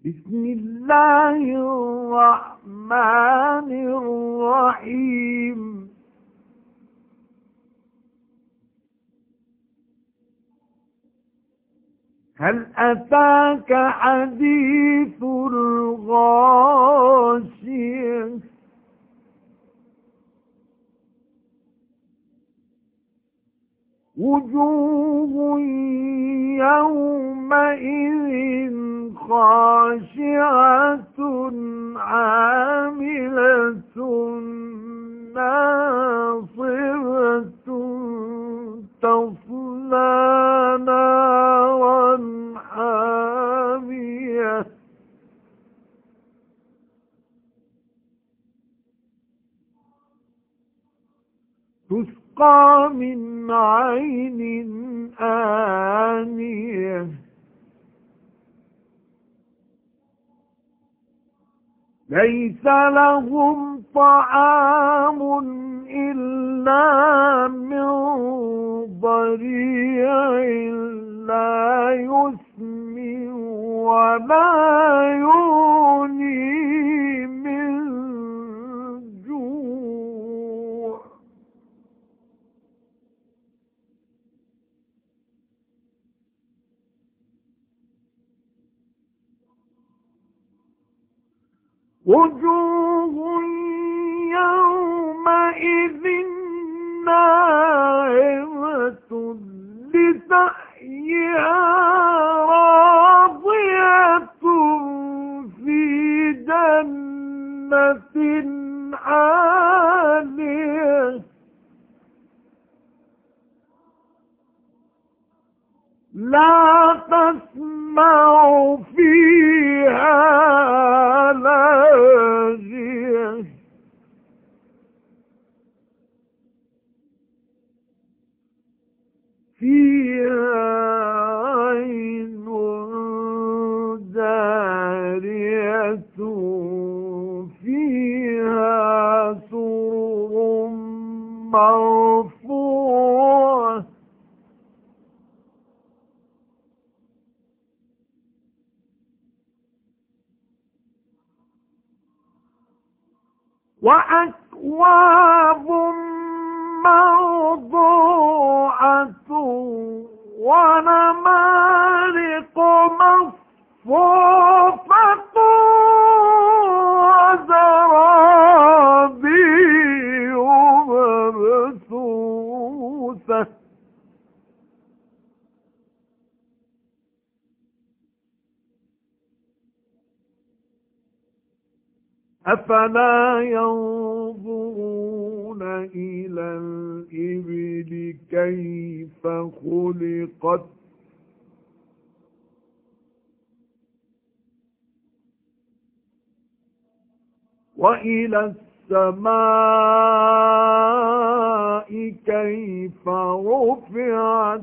بسم الله الرحمن الرحيم. هل أتاك حديث الغاشية؟ وجوه يومئذ خاشعة عاملة ناصبة تصلى نارا حامية تسقى من عين آنية ليس لهم طعام إلا من ضريع لا يسمن ولا يغني من جوع. وجوه يومئذ ناعمة لسعيها راضية في جنة عالية لا تسمع فيها لاغية فيها عين جارية فيها سرر مرفوعة وأكواب موضوعة ونمارق مصفوفة وزرابي مبثوثة أفلا ينظرون إلى الإبل كيف خلقت وإلى السماء كيف رفعت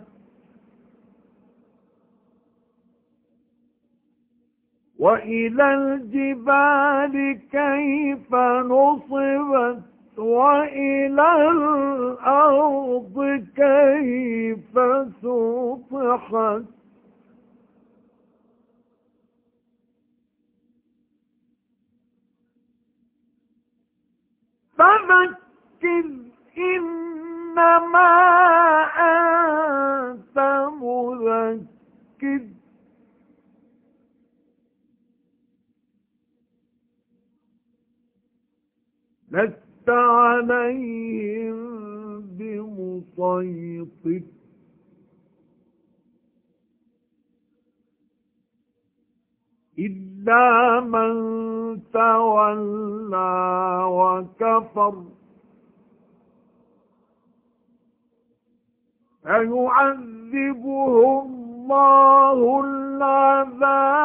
وإلى الجبال كيف نصبت وإلى الأرض كيف سطحت فذكر إنما أنت مذكر لست عليهم بمسيطر إلا من تولى وكفر فيعذبه الله العذاب